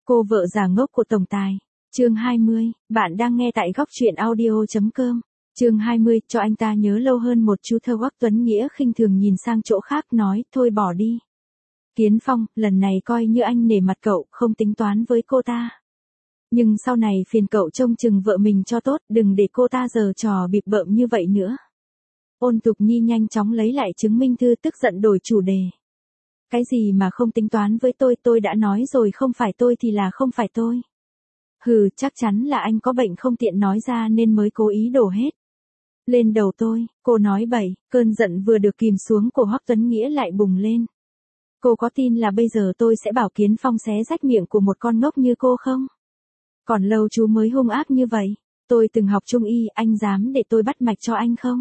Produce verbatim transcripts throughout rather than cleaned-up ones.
Cô vợ già ngốc của tổng tài. Chương hai mươi, bạn đang nghe tại góc truyện audio chấm com. Chương hai mươi, cho anh ta nhớ lâu hơn một chú thơ. Hoắc Tuấn Nghĩa khinh thường nhìn sang chỗ khác nói, thôi bỏ đi. Kiến Phong, lần này coi như anh nể mặt cậu, không tính toán với cô ta. Nhưng sau này phiền cậu trông chừng vợ mình cho tốt, đừng để cô ta giở trò bịp bợm như vậy nữa. Ôn Tục Nhi nhanh chóng lấy lại chứng minh thư, tức giận đổi chủ đề. Cái gì mà không tính toán với tôi, tôi đã nói rồi, không phải tôi thì là không phải tôi. Hừ, chắc chắn là anh có bệnh không tiện nói ra nên mới cố ý đổ hết lên đầu tôi. Cô nói bậy. Cơn giận vừa được kìm xuống của Hoắc Tuấn Nghĩa lại bùng lên. Cô có tin là bây giờ tôi sẽ bảo Kiến Phong xé rách miệng của một con ngốc như cô không? Còn lâu chú mới hung ác như vậy. Tôi từng học trung y, anh dám để tôi bắt mạch cho anh không?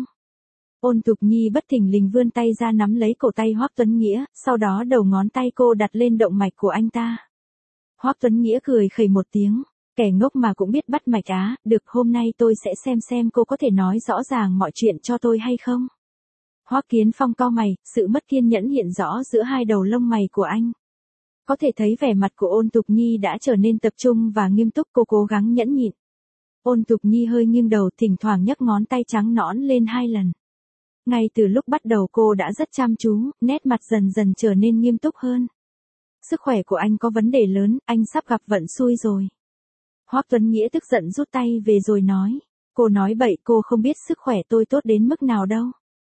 Ôn Tục Nhi bất thình lình vươn tay ra nắm lấy cổ tay Hoắc Tuấn Nghĩa, sau đó đầu ngón tay cô đặt lên động mạch của anh ta. Hoắc Tuấn Nghĩa cười khẩy một tiếng, kẻ ngốc mà cũng biết bắt mạch á, được, hôm nay tôi sẽ xem xem cô có thể nói rõ ràng mọi chuyện cho tôi hay không. Hoắc Kiến Phong cau mày, sự mất kiên nhẫn hiện rõ giữa hai đầu lông mày của anh. Có thể thấy vẻ mặt của Ôn Tục Nhi đã trở nên tập trung và nghiêm túc, cô cố gắng nhẫn nhịn. Ôn Tục Nhi hơi nghiêng đầu, thỉnh thoảng nhấc ngón tay trắng nõn lên hai lần. Ngay từ lúc bắt đầu cô đã rất chăm chú, nét mặt dần dần trở nên nghiêm túc hơn. Sức khỏe của anh có vấn đề lớn, anh sắp gặp vận xui rồi. Hoắc Tuấn Nghĩa tức giận rút tay về rồi nói. Cô nói bậy, cô không biết sức khỏe tôi tốt đến mức nào đâu.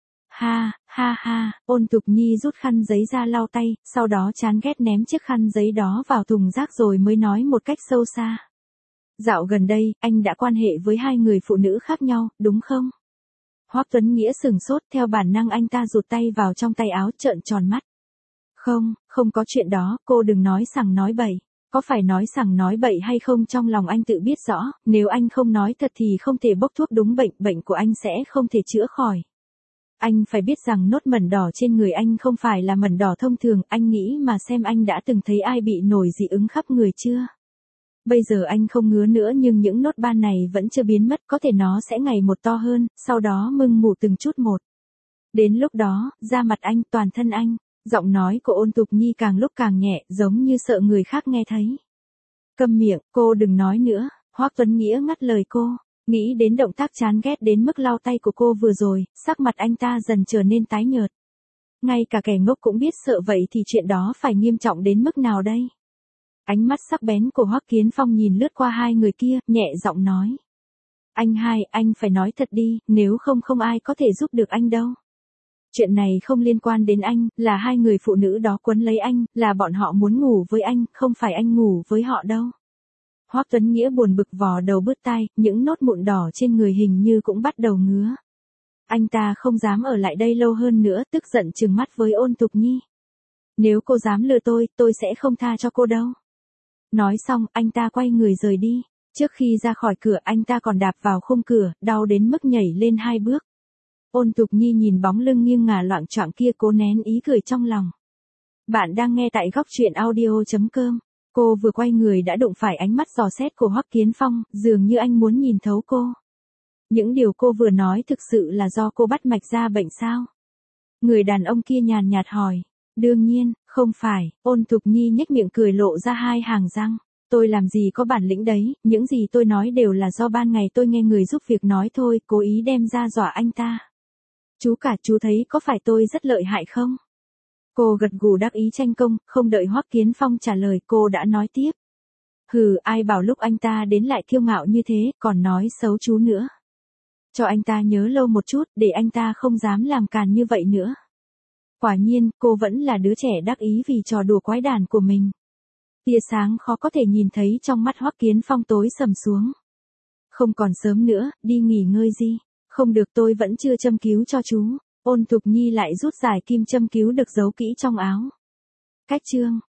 Ha, ha ha, Ôn Tục Nhi rút khăn giấy ra lau tay, sau đó chán ghét ném chiếc khăn giấy đó vào thùng rác rồi mới nói một cách sâu xa. Dạo gần đây, anh đã quan hệ với hai người phụ nữ khác nhau, đúng không? Hoắc Tuấn Nghĩa sừng sốt, theo bản năng anh ta rụt tay vào trong tay áo, trợn tròn mắt. Không, không có chuyện đó, cô đừng nói sằng nói bậy. Có phải nói sằng nói bậy hay không trong lòng anh tự biết rõ, nếu anh không nói thật thì không thể bốc thuốc đúng bệnh, bệnh của anh sẽ không thể chữa khỏi. Anh phải biết rằng nốt mẩn đỏ trên người anh không phải là mẩn đỏ thông thường, anh nghĩ mà xem anh đã từng thấy ai bị nổi dị ứng khắp người chưa? Bây giờ anh không ngứa nữa nhưng những nốt ban này vẫn chưa biến mất, có thể nó sẽ ngày một to hơn, sau đó mưng mủ từng chút một. Đến lúc đó, da mặt anh, toàn thân anh, giọng nói của Ôn Tục Nhi càng lúc càng nhẹ, giống như sợ người khác nghe thấy. Câm miệng, cô đừng nói nữa, Hoắc Tuấn Nghĩa ngắt lời cô, nghĩ đến động tác chán ghét đến mức lau tay của cô vừa rồi, sắc mặt anh ta dần trở nên tái nhợt. Ngay cả kẻ ngốc cũng biết sợ vậy thì chuyện đó phải nghiêm trọng đến mức nào đây? Ánh mắt sắc bén của Hoắc Kiến Phong nhìn lướt qua hai người kia, nhẹ giọng nói. Anh hai, anh phải nói thật đi, nếu không không ai có thể giúp được anh đâu. Chuyện này không liên quan đến anh, là hai người phụ nữ đó quấn lấy anh, là bọn họ muốn ngủ với anh, không phải anh ngủ với họ đâu. Hoắc Tuấn Nghĩa buồn bực vò đầu bứt tai, những nốt mụn đỏ trên người hình như cũng bắt đầu ngứa. Anh ta không dám ở lại đây lâu hơn nữa, tức giận trừng mắt với Ôn Tục Nhi. Nếu cô dám lừa tôi, tôi sẽ không tha cho cô đâu. Nói xong, anh ta quay người rời đi. Trước khi ra khỏi cửa, anh ta còn đạp vào khung cửa, đau đến mức nhảy lên hai bước. Ôn Tục Nhi nhìn bóng lưng nghiêng ngả loạng choạng kia, cố nén ý cười trong lòng. Bạn đang nghe tại góc truyện audio chấm com. Cô vừa quay người đã đụng phải ánh mắt dò xét của Hoắc Kiến Phong, dường như anh muốn nhìn thấu cô. Những điều cô vừa nói thực sự là do cô bắt mạch ra bệnh sao? Người đàn ông kia nhàn nhạt hỏi. Đương nhiên, không phải, Ôn Tục Nhi nhếch miệng cười lộ ra hai hàng răng. Tôi làm gì có bản lĩnh đấy, những gì tôi nói đều là do ban ngày tôi nghe người giúp việc nói thôi, cố ý đem ra dọa anh ta. Chú cả, chú thấy có phải tôi rất lợi hại không? Cô gật gù đắc ý tranh công, không đợi Hoắc Kiến Phong trả lời cô đã nói tiếp. Hừ, ai bảo lúc anh ta đến lại kiêu ngạo như thế, còn nói xấu chú nữa. Cho anh ta nhớ lâu một chút, để anh ta không dám làm càn như vậy nữa. Quả nhiên, cô vẫn là đứa trẻ đắc ý vì trò đùa quái đản của mình. Tia sáng khó có thể nhìn thấy trong mắt Hoắc Kiến Phong tối sầm xuống. Không còn sớm nữa, đi nghỉ ngơi đi. Không được, tôi vẫn chưa châm cứu cho chú. Ôn Tục Nhi lại rút giải kim châm cứu được giấu kỹ trong áo. Cách chương.